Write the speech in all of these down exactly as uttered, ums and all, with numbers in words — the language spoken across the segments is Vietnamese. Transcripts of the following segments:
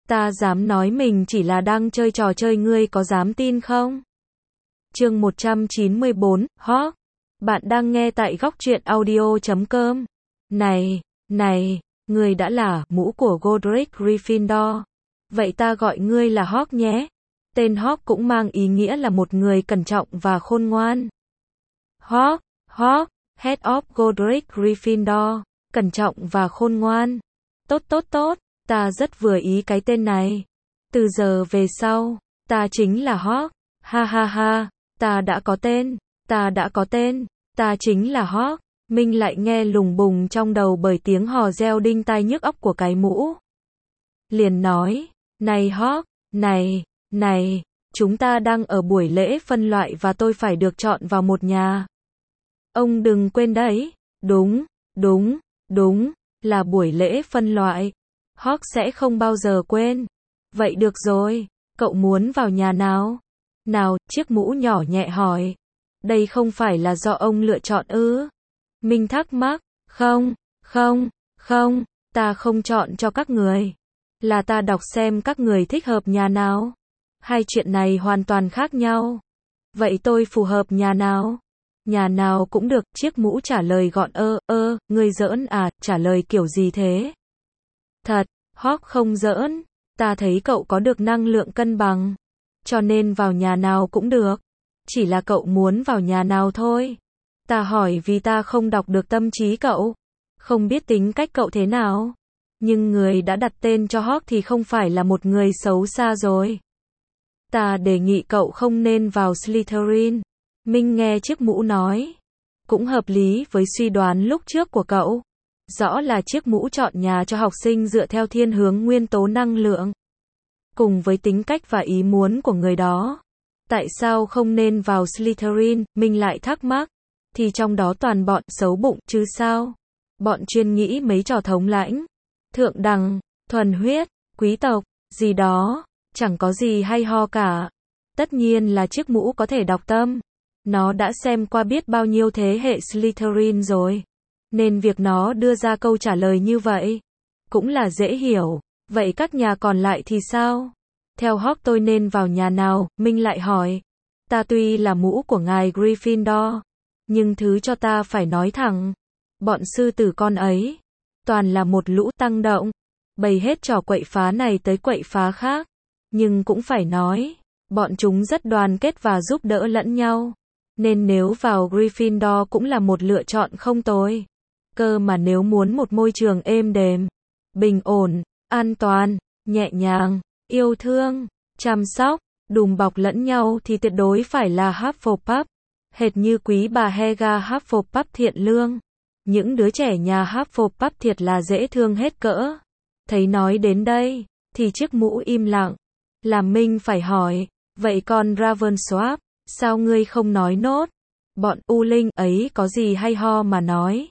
Ta dám nói mình chỉ là đang chơi trò chơi, ngươi có dám tin không? Chương một trăm chín mươi bốn, Hawk. Bạn đang nghe tại góc truyện audio chấm com. Này, này, ngươi đã là mũ của Godric Gryffindor. Vậy ta gọi ngươi là Hawk nhé. Tên Hawk cũng mang ý nghĩa là một người cẩn trọng và khôn ngoan. Hawk, Hawk, Head of Godric Gryffindor. Cẩn trọng và khôn ngoan. Tốt tốt tốt, ta rất vừa ý cái tên này. Từ giờ về sau, ta chính là Hawk. Ha ha ha, ta đã có tên, ta đã có tên, ta chính là Hawk. Minh lại nghe lùng bùng trong đầu bởi tiếng hò reo đinh tai nhức óc của cái mũ. Liền nói, này Hawk, này, này, chúng ta đang ở buổi lễ phân loại và tôi phải được chọn vào một nhà. Ông đừng quên đấy, đúng, đúng, đúng, là buổi lễ phân loại. Hawk sẽ không bao giờ quên. Vậy được rồi, cậu muốn vào nhà nào? Nào, chiếc mũ nhỏ nhẹ hỏi. Đây không phải là do ông lựa chọn ư? Minh thắc mắc, không, không, không, ta không chọn cho các người. Là ta đọc xem các người thích hợp nhà nào. Hai chuyện này hoàn toàn khác nhau. Vậy tôi phù hợp nhà nào? Nhà nào cũng được, chiếc mũ trả lời gọn. Ơ, ơ, ngươi giỡn à, trả lời kiểu gì thế? Thật, Hawk không giỡn, ta thấy cậu có được năng lượng cân bằng. Cho nên vào nhà nào cũng được. Chỉ là cậu muốn vào nhà nào thôi. Ta hỏi vì ta không đọc được tâm trí cậu. Không biết tính cách cậu thế nào. Nhưng người đã đặt tên cho Hawk thì không phải là một người xấu xa rồi. Ta đề nghị cậu không nên vào Slytherin. Minh nghe chiếc mũ nói. Cũng hợp lý với suy đoán lúc trước của cậu. Rõ là chiếc mũ chọn nhà cho học sinh dựa theo thiên hướng nguyên tố năng lượng. Cùng với tính cách và ý muốn của người đó. Tại sao không nên vào Slytherin, Minh lại thắc mắc. Thì trong đó toàn bọn xấu bụng chứ sao? Bọn chuyên nghĩ mấy trò thống lãnh, thượng đẳng, thuần huyết, quý tộc, gì đó, chẳng có gì hay ho cả. Tất nhiên là chiếc mũ có thể đọc tâm. Nó đã xem qua biết bao nhiêu thế hệ Slytherin rồi. Nên việc nó đưa ra câu trả lời như vậy cũng là dễ hiểu. Vậy các nhà còn lại thì sao? Theo Hawk tôi nên vào nhà nào? Minh lại hỏi. Ta tuy là mũ của ngài Gryffindor, nhưng thứ cho ta phải nói thẳng. Bọn sư tử con ấy toàn là một lũ tăng động, bày hết trò quậy phá này tới quậy phá khác. Nhưng cũng phải nói, bọn chúng rất đoàn kết và giúp đỡ lẫn nhau. Nên nếu vào Gryffindor cũng là một lựa chọn không tồi. Cơ mà nếu muốn một môi trường êm đềm, bình ổn, an toàn, nhẹ nhàng, yêu thương, chăm sóc, đùm bọc lẫn nhau thì tuyệt đối phải là Hufflepuff. Hệt như quý bà Helga Hufflepuff thiện lương. Những đứa trẻ nhà Hufflepuff thiệt là dễ thương hết cỡ. Thấy nói đến đây, thì chiếc mũ im lặng. Làm Minh phải hỏi, vậy còn Ravensworth, sao ngươi không nói nốt? Bọn U Linh ấy có gì hay ho mà nói?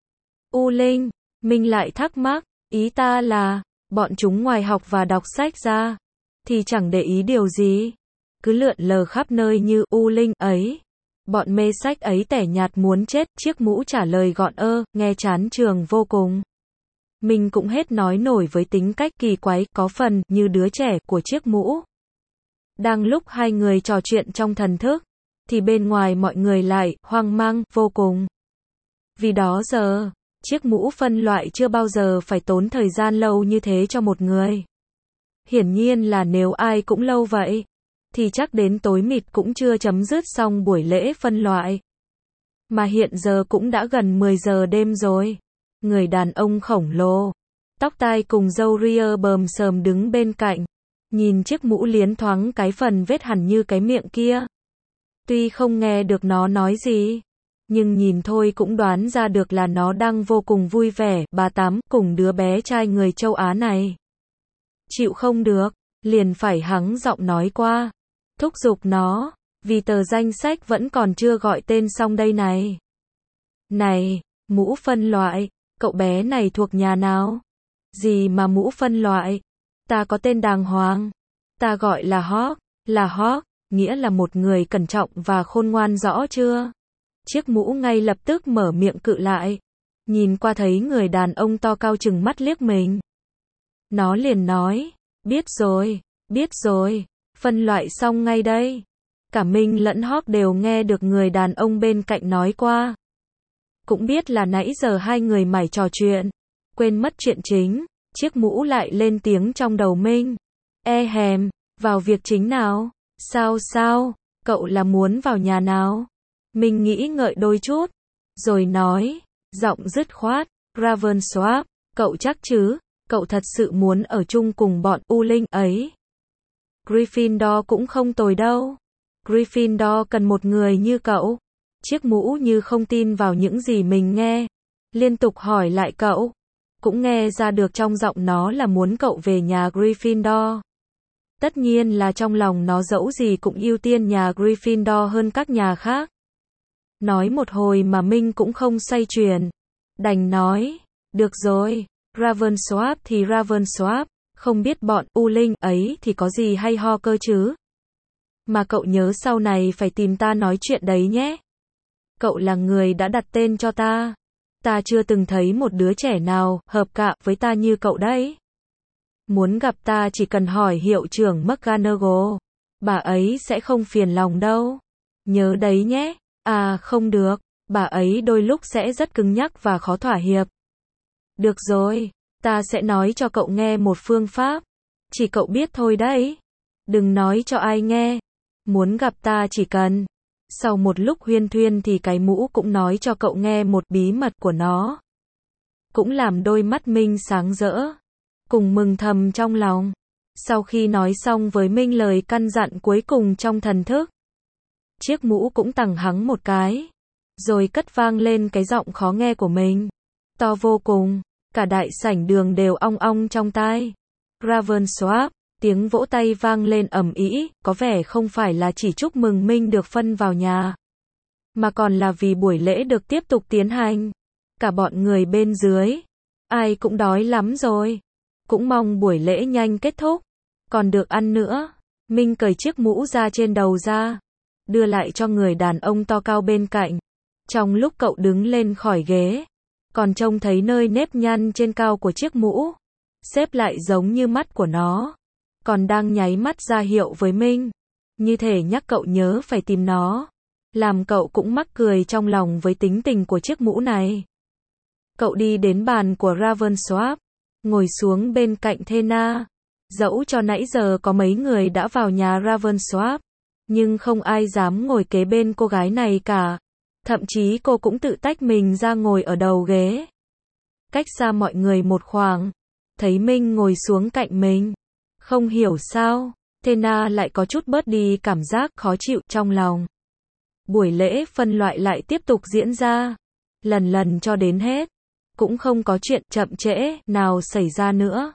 U Linh, Minh lại thắc mắc, ý ta là, bọn chúng ngoài học và đọc sách ra, thì chẳng để ý điều gì. Cứ lượn lờ khắp nơi như U Linh ấy. Bọn mê sách ấy tẻ nhạt muốn chết, chiếc mũ trả lời gọn. Ơ, nghe chán trường vô cùng. Mình cũng hết nói nổi với tính cách kỳ quái, có phần như đứa trẻ của chiếc mũ. Đang lúc hai người trò chuyện trong thần thức, thì bên ngoài mọi người lại hoang mang vô cùng. Vì đó giờ, chiếc mũ phân loại chưa bao giờ phải tốn thời gian lâu như thế cho một người. Hiển nhiên là nếu ai cũng lâu vậy, thì chắc đến tối mịt cũng chưa chấm dứt xong buổi lễ phân loại. Mà hiện giờ cũng đã gần mười giờ đêm rồi. Người đàn ông khổng lồ, tóc tai cùng râu ria bờm sờm đứng bên cạnh. Nhìn chiếc mũ liến thoáng cái phần vết hẳn như cái miệng kia. Tuy không nghe được nó nói gì, nhưng nhìn thôi cũng đoán ra được là nó đang vô cùng vui vẻ. Bà Tám cùng đứa bé trai người châu Á này chịu không được, liền phải hắng giọng nói qua, thúc giục nó, vì tờ danh sách vẫn còn chưa gọi tên xong đây này. Này, mũ phân loại, cậu bé này thuộc nhà nào? Gì mà mũ phân loại? Ta có tên đàng hoàng. Ta gọi là Hawk, là Hawk, nghĩa là một người cẩn trọng và khôn ngoan, rõ chưa? Chiếc mũ ngay lập tức mở miệng cự lại. Nhìn qua thấy người đàn ông to cao chừng mắt liếc mình. Nó liền nói, Biết rồi, biết rồi, phân loại xong ngay đây. Cả Minh lẫn Hawk đều nghe được người đàn ông bên cạnh nói qua. Cũng biết là nãy giờ hai người mải trò chuyện, quên mất chuyện chính, chiếc mũ lại lên tiếng trong đầu Minh. E hèm, vào việc chính nào? Sao sao, cậu là muốn vào nhà nào? Minh nghĩ ngợi đôi chút, rồi nói, giọng dứt khoát, Ravenswap, cậu chắc chứ, cậu thật sự muốn ở chung cùng bọn U Linh ấy. Gryffindor cũng không tồi đâu. Gryffindor cần một người như cậu. Chiếc mũ như không tin vào những gì mình nghe, liên tục hỏi lại cậu. Cũng nghe ra được trong giọng nó là muốn cậu về nhà Gryffindor. Tất nhiên là trong lòng nó dẫu gì cũng ưu tiên nhà Gryffindor hơn các nhà khác. Nói một hồi mà Minh cũng không xoay chuyển. Đành nói, được rồi, Ravenswap thì Ravenswap, không biết bọn U Linh ấy thì có gì hay ho cơ chứ. Mà cậu nhớ sau này phải tìm ta nói chuyện đấy nhé. Cậu là người đã đặt tên cho ta. Ta chưa từng thấy một đứa trẻ nào hợp cạ với ta như cậu đấy. Muốn gặp ta chỉ cần hỏi hiệu trưởng McGonagall. Bà ấy sẽ không phiền lòng đâu. Nhớ đấy nhé. À không được, bà ấy đôi lúc sẽ rất cứng nhắc và khó thỏa hiệp. Được rồi, ta sẽ nói cho cậu nghe một phương pháp. Chỉ cậu biết thôi đấy. Đừng nói cho ai nghe. Muốn gặp ta chỉ cần. Sau một lúc huyên thuyên thì cái mũ cũng nói cho cậu nghe một bí mật của nó. Cũng làm đôi mắt Minh sáng rỡ. Cùng mừng thầm trong lòng. Sau khi nói xong với Minh lời căn dặn cuối cùng trong thần thức, chiếc mũ cũng tằng hắng một cái. Rồi cất vang lên cái giọng khó nghe của mình. To vô cùng. Cả đại sảnh đường đều ong ong trong tai. Ravenswap. Tiếng vỗ tay vang lên ầm ĩ, có vẻ không phải là chỉ chúc mừng Minh được phân vào nhà, mà còn là vì buổi lễ được tiếp tục tiến hành. Cả bọn người bên dưới, ai cũng đói lắm rồi, cũng mong buổi lễ nhanh kết thúc, còn được ăn nữa. Minh cởi chiếc mũ ra trên đầu ra, đưa lại cho người đàn ông to cao bên cạnh. Trong lúc cậu đứng lên khỏi ghế, còn trông thấy nơi nếp nhăn trên cao của chiếc mũ, xếp lại giống như mắt của nó. Còn đang nháy mắt ra hiệu với Minh, như thể nhắc cậu nhớ phải tìm nó. Làm cậu cũng mắc cười trong lòng với tính tình của chiếc mũ này. Cậu đi đến bàn của Ravenswap, ngồi xuống bên cạnh Thena. Dẫu cho nãy giờ có mấy người đã vào nhà Ravenswap, nhưng không ai dám ngồi kế bên cô gái này cả. Thậm chí cô cũng tự tách mình ra ngồi ở đầu ghế, cách xa mọi người một khoảng. Thấy Minh ngồi xuống cạnh mình, không hiểu sao, Thena lại có chút bớt đi cảm giác khó chịu trong lòng. Buổi lễ phân loại lại tiếp tục diễn ra, lần lần cho đến hết, cũng không có chuyện chậm trễ nào xảy ra nữa.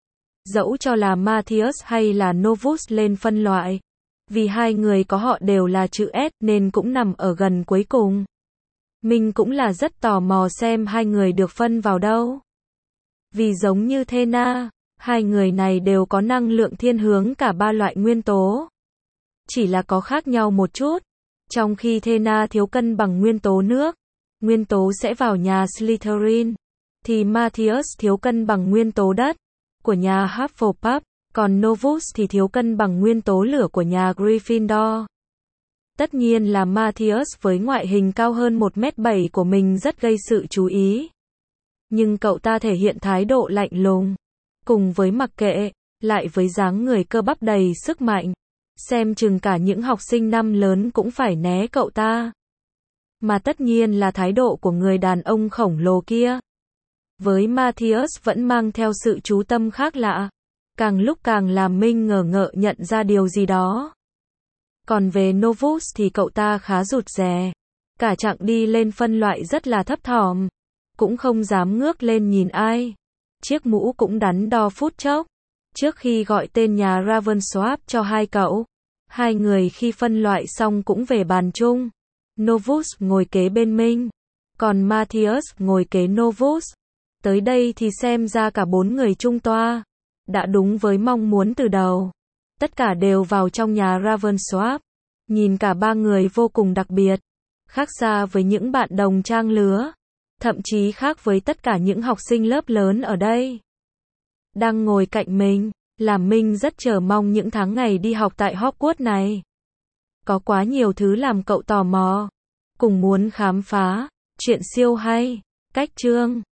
Dẫu cho là Matthias hay là Novus lên phân loại, vì hai người có họ đều là chữ S nên cũng nằm ở gần cuối cùng. Mình cũng là rất tò mò xem hai người được phân vào đâu. Vì giống như Thena, hai người này đều có năng lượng thiên hướng cả ba loại nguyên tố. Chỉ là có khác nhau một chút. Trong khi Thena thiếu cân bằng nguyên tố nước, nguyên tố sẽ vào nhà Slytherin, thì Matthias thiếu cân bằng nguyên tố đất, của nhà Hufflepuff, còn Novus thì thiếu cân bằng nguyên tố lửa của nhà Gryffindor. Tất nhiên là Matthias với ngoại hình cao hơn một mét bảy của mình rất gây sự chú ý. Nhưng cậu ta thể hiện thái độ lạnh lùng, cùng với mặc kệ, lại với dáng người cơ bắp đầy sức mạnh. Xem chừng cả những học sinh năm lớn cũng phải né cậu ta. Mà tất nhiên là thái độ của người đàn ông khổng lồ kia. Với Matthias vẫn mang theo sự chú tâm khác lạ. Càng lúc càng làm Minh ngờ ngợ nhận ra điều gì đó. Còn về Novus thì cậu ta khá rụt rè. Cả chặng đi lên phân loại rất là thấp thỏm. Cũng không dám ngước lên nhìn ai. Chiếc mũ cũng đắn đo phút chốc. Trước khi gọi tên nhà Ravenswap cho hai cậu, hai người khi phân loại xong cũng về bàn chung. Novus ngồi kế bên Minh, còn Matthias ngồi kế Novus. Tới đây thì xem ra cả bốn người chung toa đã đúng với mong muốn từ đầu. Tất cả đều vào trong nhà Ravenswap. Nhìn cả ba người vô cùng đặc biệt, khác xa với những bạn đồng trang lứa, thậm chí khác với tất cả những học sinh lớp lớn ở đây. Đang ngồi cạnh mình, Làm Minh rất chờ mong những tháng ngày đi học tại Hogwarts này. Có quá nhiều thứ làm cậu tò mò, cùng muốn khám phá. Chuyện siêu hay. Cách chương